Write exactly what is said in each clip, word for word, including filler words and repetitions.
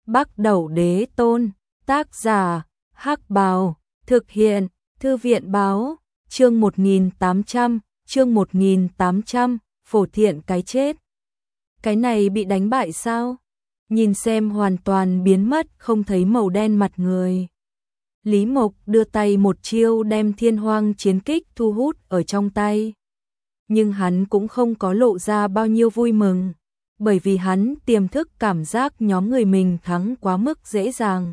Bắc Đẩu Đế Tôn, tác giả, Hắc Bào, thực hiện, Thư viện báo, chương một nghìn tám trăm, chương một nghìn tám trăm, Phổ Thiện cái chết. Cái này bị đánh bại sao? Nhìn xem hoàn toàn biến mất không thấy màu đen mặt người. Lý Mộc đưa tay một chiêu đem Thiên Hoang chiến kích thu hút ở trong tay. Nhưng hắn cũng không có lộ ra bao nhiêu vui mừng, bởi vì hắn tiềm thức cảm giác nhóm người mình thắng quá mức dễ dàng.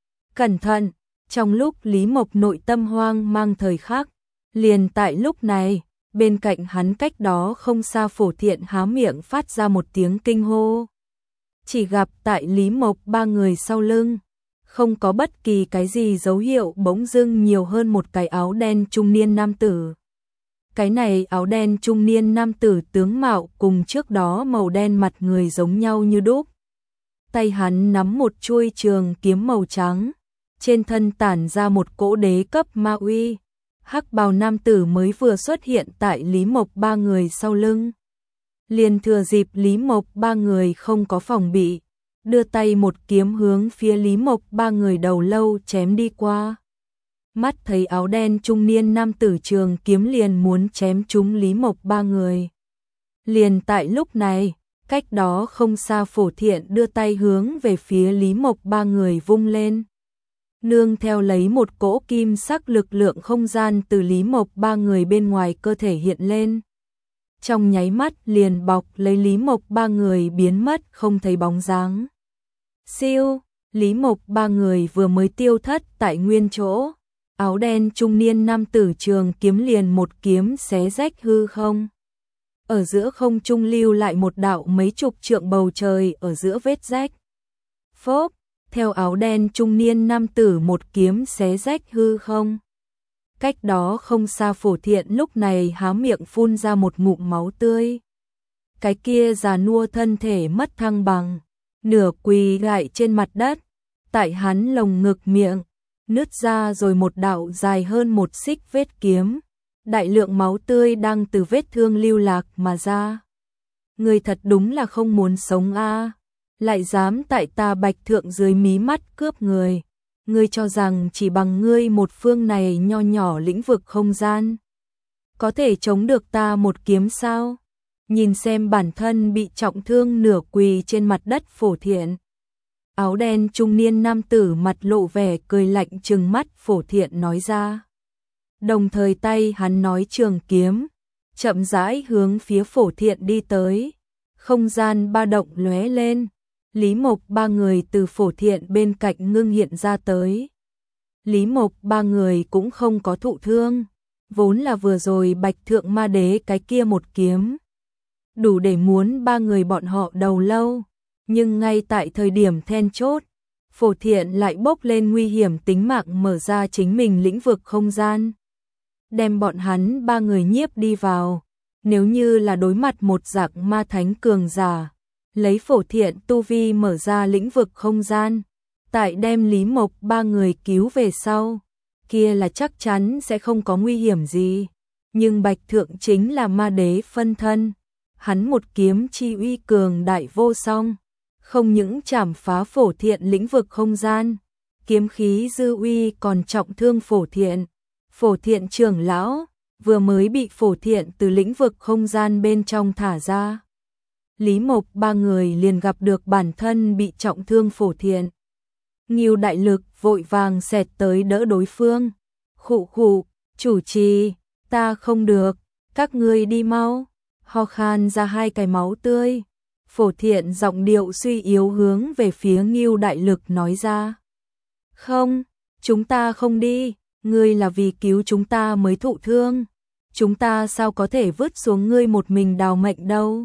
Cẩn thận, trong lúc Lý Mộc nội tâm hoang mang thời khắc, liền tại lúc này, bên cạnh hắn cách đó không xa Phổ Thiện há miệng phát ra một tiếng kinh hô. Chỉ gặp tại Lý Mộc ba người sau lưng, không có bất kỳ cái gì dấu hiệu, bỗng dưng nhiều hơn một cái áo đen trung niên nam tử. Cái này áo đen trung niên nam tử tướng mạo cùng trước đó màu đen mặt người giống nhau như đúc. Tay hắn nắm một chuôi trường kiếm màu trắng, trên thân tản ra một cỗ đế cấp ma uy. Hắc bào nam tử mới vừa xuất hiện tại Lý Mộc ba người sau lưng. Liền thừa dịp Lý Mộc ba người không có phòng bị, đưa tay một kiếm hướng phía Lý Mộc ba người đầu lâu chém đi qua. Mắt thấy áo đen trung niên nam tử trường kiếm liền muốn chém trúng Lý Mộc ba người. Liền tại lúc này, cách đó không xa Phổ Thiện đưa tay hướng về phía Lý Mộc ba người vung lên. Nương theo lấy một cỗ kim sắc lực lượng không gian từ Lý Mộc ba người bên ngoài cơ thể hiện lên. Trong nháy mắt liền bọc lấy Lý Mộc ba người biến mất không thấy bóng dáng. Siêu, Lý Mộc ba người vừa mới tiêu thất tại nguyên chỗ. Áo đen trung niên nam tử trường kiếm liền một kiếm xé rách hư không. Ở giữa không trung lưu lại một đạo mấy chục trượng bầu trời ở giữa vết rách. Phốp, theo áo đen trung niên nam tử một kiếm xé rách hư không. Cách đó không xa Phổ Thiện lúc này há miệng phun ra một ngụm máu tươi. Cái kia già nua thân thể mất thăng bằng, nửa quỳ gại trên mặt đất, tại hắn lồng ngực miệng nứt ra rồi một đạo dài hơn một xích vết kiếm, đại lượng máu tươi đang từ vết thương lưu lạc mà ra. Người thật đúng là không muốn sống a, à, lại dám tại ta Bạch Thượng dưới mí mắt cướp người. Ngươi cho rằng chỉ bằng ngươi một phương này nho nhỏ lĩnh vực không gian, có thể chống được ta một kiếm sao? Nhìn xem bản thân bị trọng thương nửa quỳ trên mặt đất Phổ Thiện. Áo đen trung niên nam tử mặt lộ vẻ cười lạnh trừng mắt Phổ Thiện nói ra. Đồng thời tay hắn nói trường kiếm, chậm rãi hướng phía Phổ Thiện đi tới. Không gian ba động lóe lên. Lý Mộc ba người từ Phổ Thiện bên cạnh ngưng hiện ra tới. Lý Mộc ba người cũng không có thụ thương, vốn là vừa rồi Bạch Thượng Ma Đế cái kia một kiếm đủ để muốn ba người bọn họ đầu lâu, nhưng ngay tại thời điểm then chốt, Phổ Thiện lại bốc lên nguy hiểm tính mạng mở ra chính mình lĩnh vực không gian, đem bọn hắn ba người nhiếp đi vào. Nếu như là đối mặt một dạng ma thánh cường giả, lấy Phổ Thiện tu vi mở ra lĩnh vực không gian, tại đem Lý Mộc ba người cứu về sau, kia là chắc chắn sẽ không có nguy hiểm gì. Nhưng Bạch Thượng chính là ma đế phân thân, hắn một kiếm chi uy cường đại vô song, không những chảm phá Phổ Thiện lĩnh vực không gian, kiếm khí dư uy còn trọng thương Phổ Thiện. Phổ Thiện trưởng lão vừa mới bị Phổ Thiện từ lĩnh vực không gian bên trong thả ra. Lý Mộc ba người liền gặp được bản thân bị trọng thương Phổ Thiện. Ngưu đại lực vội vàng xẹt tới đỡ đối phương. Khụ khụ, chủ trì, ta không được, các ngươi đi mau. Ho khan ra hai cái máu tươi. Phổ Thiện giọng điệu suy yếu hướng về phía Ngưu đại lực nói ra. Không, chúng ta không đi, ngươi là vì cứu chúng ta mới thụ thương. Chúng ta sao có thể vứt xuống ngươi một mình đào mệnh đâu.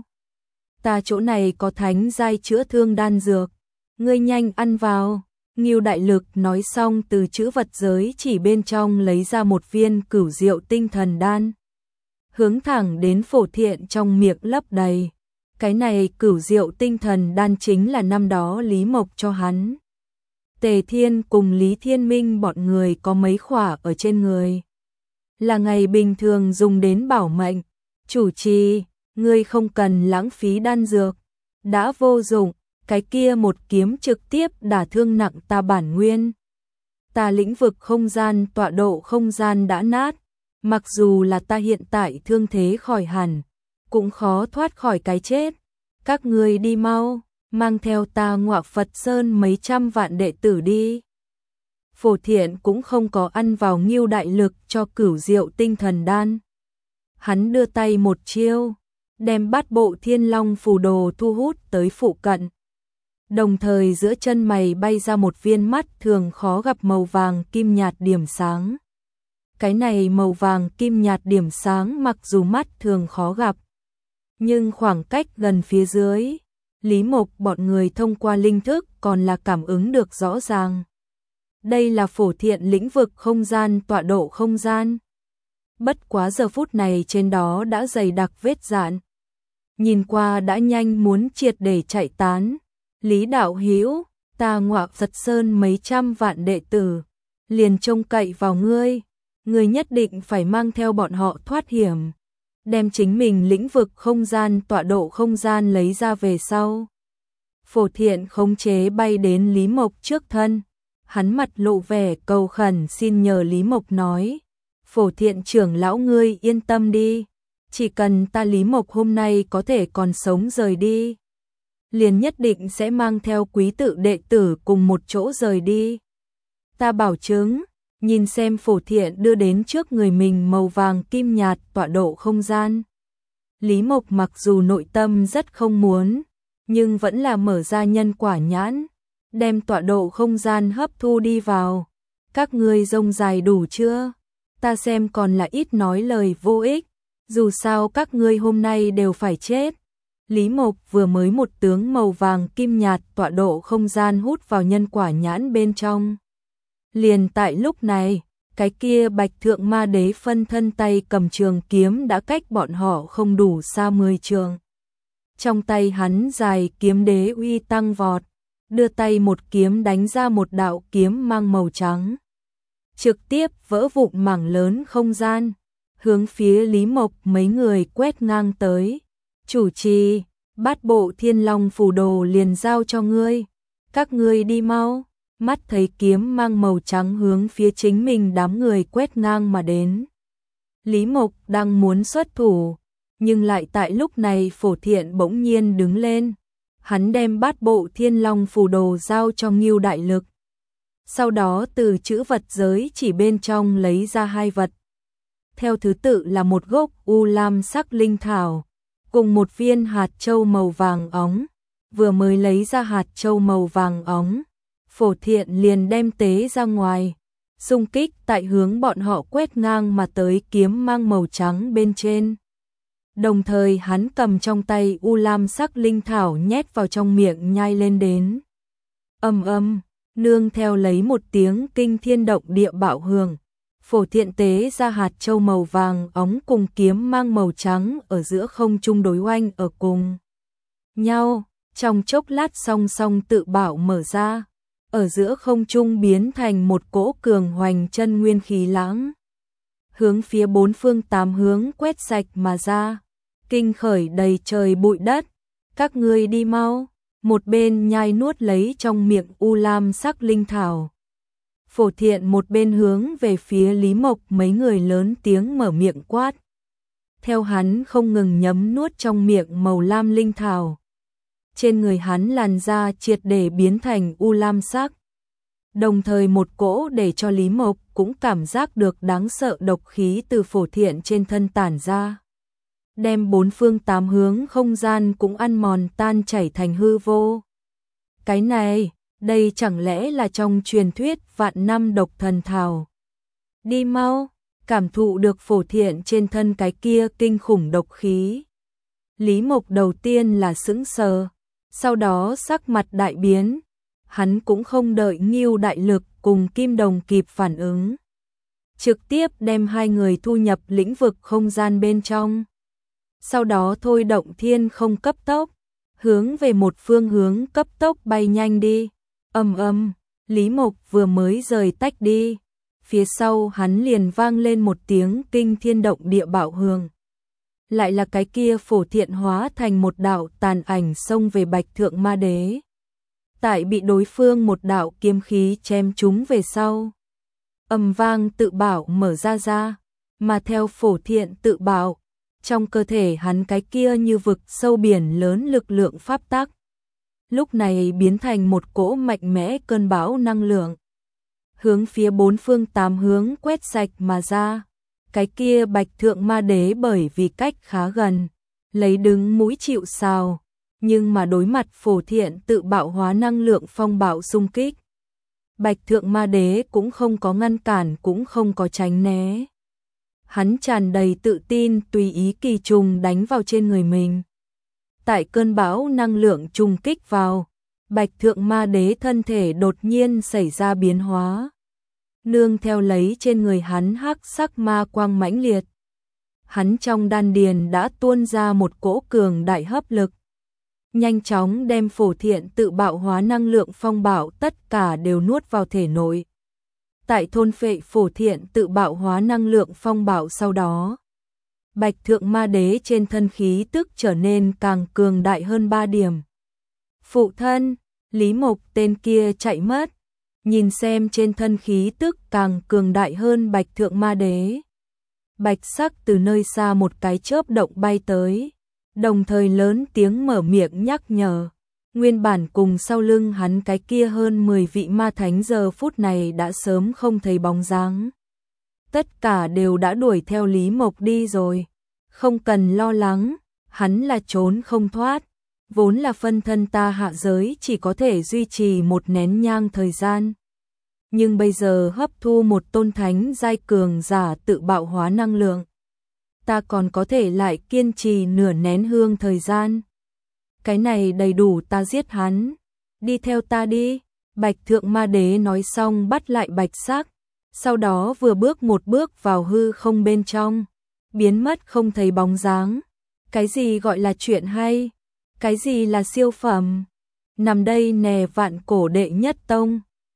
Ta chỗ này có thánh giai chữa thương đan dược, ngươi nhanh ăn vào. Ngưu đại lực nói xong từ chữ vật giới chỉ bên trong lấy ra một viên cửu diệu tinh thần đan, hướng thẳng đến Phổ Thiện trong miệng lấp đầy. Cái này cửu diệu tinh thần đan chính là năm đó Lý Mộc cho hắn. Tề Thiên cùng Lý Thiên Minh bọn người có mấy khỏa ở trên người, là ngày bình thường dùng đến bảo mệnh. Chủ trì, ngươi không cần lãng phí đan dược, đã vô dụng, cái kia một kiếm trực tiếp đả thương nặng ta bản nguyên. Ta lĩnh vực không gian tọa độ không gian đã nát, mặc dù là ta hiện tại thương thế khỏi hẳn, cũng khó thoát khỏi cái chết. Các ngươi đi mau, mang theo ta Ngọa Phật Sơn mấy trăm vạn đệ tử đi. Phổ Thiện cũng không có ăn vào Ngưu đại lực cho Cửu Diệu tinh thần đan. Hắn đưa tay một chiêu, đem Bát Bộ Thiên Long phù đồ thu hút tới phụ cận. Đồng thời giữa chân mày bay ra một viên mắt thường khó gặp màu vàng kim nhạt điểm sáng. Cái này màu vàng kim nhạt điểm sáng mặc dù mắt thường khó gặp, nhưng khoảng cách gần phía dưới, Lý Mộc bọn người thông qua linh thức còn là cảm ứng được rõ ràng. Đây là Phổ Thiện lĩnh vực không gian tọa độ không gian. Bất quá giờ phút này trên đó đã dày đặc vết dạn. Nhìn qua đã nhanh muốn triệt để chạy tán. Lý đạo hữu, ta Ngọa Phật Sơn mấy trăm vạn đệ tử, liền trông cậy vào ngươi. Ngươi nhất định phải mang theo bọn họ thoát hiểm. Đem chính mình lĩnh vực không gian tọa độ không gian lấy ra về sau. Phổ Thiện khống chế bay đến Lý Mộc trước thân. Hắn mặt lộ vẻ cầu khẩn xin nhờ Lý Mộc nói. Phổ Thiện trưởng lão ngươi yên tâm đi. Chỉ cần ta Lý Mộc hôm nay có thể còn sống rời đi, liền nhất định sẽ mang theo quý tự đệ tử cùng một chỗ rời đi. Ta bảo chứng. Nhìn xem Phổ Thiện đưa đến trước người mình màu vàng kim nhạt tọa độ không gian. Lý Mộc mặc dù nội tâm rất không muốn, nhưng vẫn là mở ra nhân quả nhãn, đem tọa độ không gian hấp thu đi vào. Các ngươi rông dài đủ chưa? Ta xem còn là ít nói lời vô ích, dù sao các ngươi hôm nay đều phải chết. Lý Mộc vừa mới một tướng màu vàng kim nhạt tọa độ không gian hút vào nhân quả nhãn bên trong. Liền tại lúc này, cái kia Bạch Thượng Ma Đế phân thân tay cầm trường kiếm đã cách bọn họ không đủ xa mười trường. Trong tay hắn dài kiếm đế uy tăng vọt, đưa tay một kiếm đánh ra một đạo kiếm mang màu trắng. Trực tiếp vỡ vụn mảng lớn không gian, hướng phía Lý Mộc mấy người quét ngang tới. Chủ trì, Bát Bộ Thiên Long phù đồ liền giao cho ngươi, các ngươi đi mau. Mắt thấy kiếm mang màu trắng hướng phía chính mình đám người quét ngang mà đến. Lý Mộc đang muốn xuất thủ, nhưng lại tại lúc này Phổ Thiện bỗng nhiên đứng lên. Hắn đem Bát Bộ Thiên Long phù đồ giao cho Ngưu đại lực. Sau đó từ chữ vật giới chỉ bên trong lấy ra hai vật. Theo thứ tự là một gốc u lam sắc linh thảo, cùng một viên hạt châu màu vàng óng. Vừa mới lấy ra hạt châu màu vàng óng, Phổ Thiện liền đem tế ra ngoài, xung kích tại hướng bọn họ quét ngang mà tới kiếm mang màu trắng bên trên. Đồng thời hắn cầm trong tay u lam sắc linh thảo nhét vào trong miệng nhai lên đến. Ầm ầm, nương theo lấy một tiếng kinh thiên động địa bạo hưởng, Phổ Thiện tế ra hạt châu màu vàng óng cùng kiếm mang màu trắng ở giữa không trung đối oanh ở cùng nhau, trong chốc lát song song tự bảo mở ra. Ở giữa không trung biến thành một cỗ cường hoành chân nguyên khí lãng, hướng phía bốn phương tám hướng quét sạch mà ra, kinh khởi đầy trời bụi đất. Các ngươi đi mau. Một bên nhai nuốt lấy trong miệng u lam sắc linh thảo, Phổ Thiện một bên hướng về phía Lý Mộc mấy người lớn tiếng mở miệng quát. Theo hắn không ngừng nhấm nuốt trong miệng màu lam linh thảo, trên người hắn làn da triệt để biến thành u lam sắc. Đồng thời một cỗ để cho Lý Mộc cũng cảm giác được đáng sợ độc khí từ Phổ Thiện trên thân tản ra, đem bốn phương tám hướng không gian cũng ăn mòn tan chảy thành hư vô. Cái này, đây chẳng lẽ là trong truyền thuyết vạn năm độc thần thảo? Đi mau, cảm thụ được Phổ Thiện trên thân cái kia kinh khủng độc khí. Lý Mộc đầu tiên là sững sờ, sau đó sắc mặt đại biến. Hắn cũng không đợi Ngưu đại lực cùng Kim Đồng kịp phản ứng, trực tiếp đem hai người thu nhập lĩnh vực không gian bên trong. Sau đó thôi động thiên không cấp tốc, hướng về một phương hướng cấp tốc bay nhanh đi. Ầm ầm, Lý Mộc vừa mới rời tách đi, phía sau hắn liền vang lên một tiếng kinh thiên động địa bạo hưởng. Lại là cái kia Phổ Thiện hóa thành một đạo tàn ảnh xông về Bạch Thượng Ma Đế. tại bị đối phương một đạo kiếm khí chém trúng về sau. Ầm vang tự bảo mở ra ra, mà theo Phổ Thiện tự bảo, trong cơ thể hắn cái kia như vực sâu biển lớn lực lượng pháp tắc, lúc này biến thành một cỗ mạnh mẽ cơn bão năng lượng, hướng phía bốn phương tám hướng quét sạch mà ra. Cái kia Bạch Thượng Ma Đế bởi vì cách khá gần, lấy đứng mũi chịu sào, nhưng mà đối mặt Phổ Thiện tự bạo hóa năng lượng phong bạo xung kích, Bạch Thượng Ma Đế cũng không có ngăn cản, cũng không có tránh né. Hắn tràn đầy tự tin tùy ý kỳ trùng đánh vào trên người mình. Tại cơn bão năng lượng trùng kích vào, Bạch Thượng Ma Đế thân thể đột nhiên xảy ra biến hóa. Nương theo lấy trên người hắn hắc sắc ma quang mãnh liệt. Hắn trong đan điền đã tuôn ra một cỗ cường đại hấp lực, nhanh chóng đem Phổ Thiện tự bạo hóa năng lượng phong bạo tất cả đều nuốt vào thể nội. Tại thôn phệ Phổ Thiện tự bạo hóa năng lượng phong bạo sau đó, Bạch Thượng Ma Đế trên thân khí tức trở nên càng cường đại hơn ba điểm. Phụ thân, Lý Mộc tên kia chạy mất, nhìn xem trên thân khí tức càng cường đại hơn Bạch Thượng Ma Đế. Bạch Sắc từ nơi xa một cái chớp động bay tới, đồng thời lớn tiếng mở miệng nhắc nhở. Nguyên bản cùng sau lưng hắn cái kia hơn mười vị ma thánh giờ phút này đã sớm không thấy bóng dáng. Tất cả đều đã đuổi theo Lý Mộc đi rồi. Không cần lo lắng, hắn là trốn không thoát. Vốn là phân thân ta hạ giới chỉ có thể duy trì một nén nhang thời gian. Nhưng bây giờ hấp thu một tôn thánh giai cường giả tự bạo hóa năng lượng, ta còn có thể lại kiên trì nửa nén hương thời gian. Cái này đầy đủ ta giết hắn. Đi theo ta đi. Bạch Thượng Ma Đế nói xong bắt lại Bạch Sắc, sau đó vừa bước một bước vào hư không bên trong, biến mất không thấy bóng dáng. Cái gì gọi là chuyện hay? Cái gì là siêu phẩm? Nằm đây nè vạn cổ đệ nhất tông.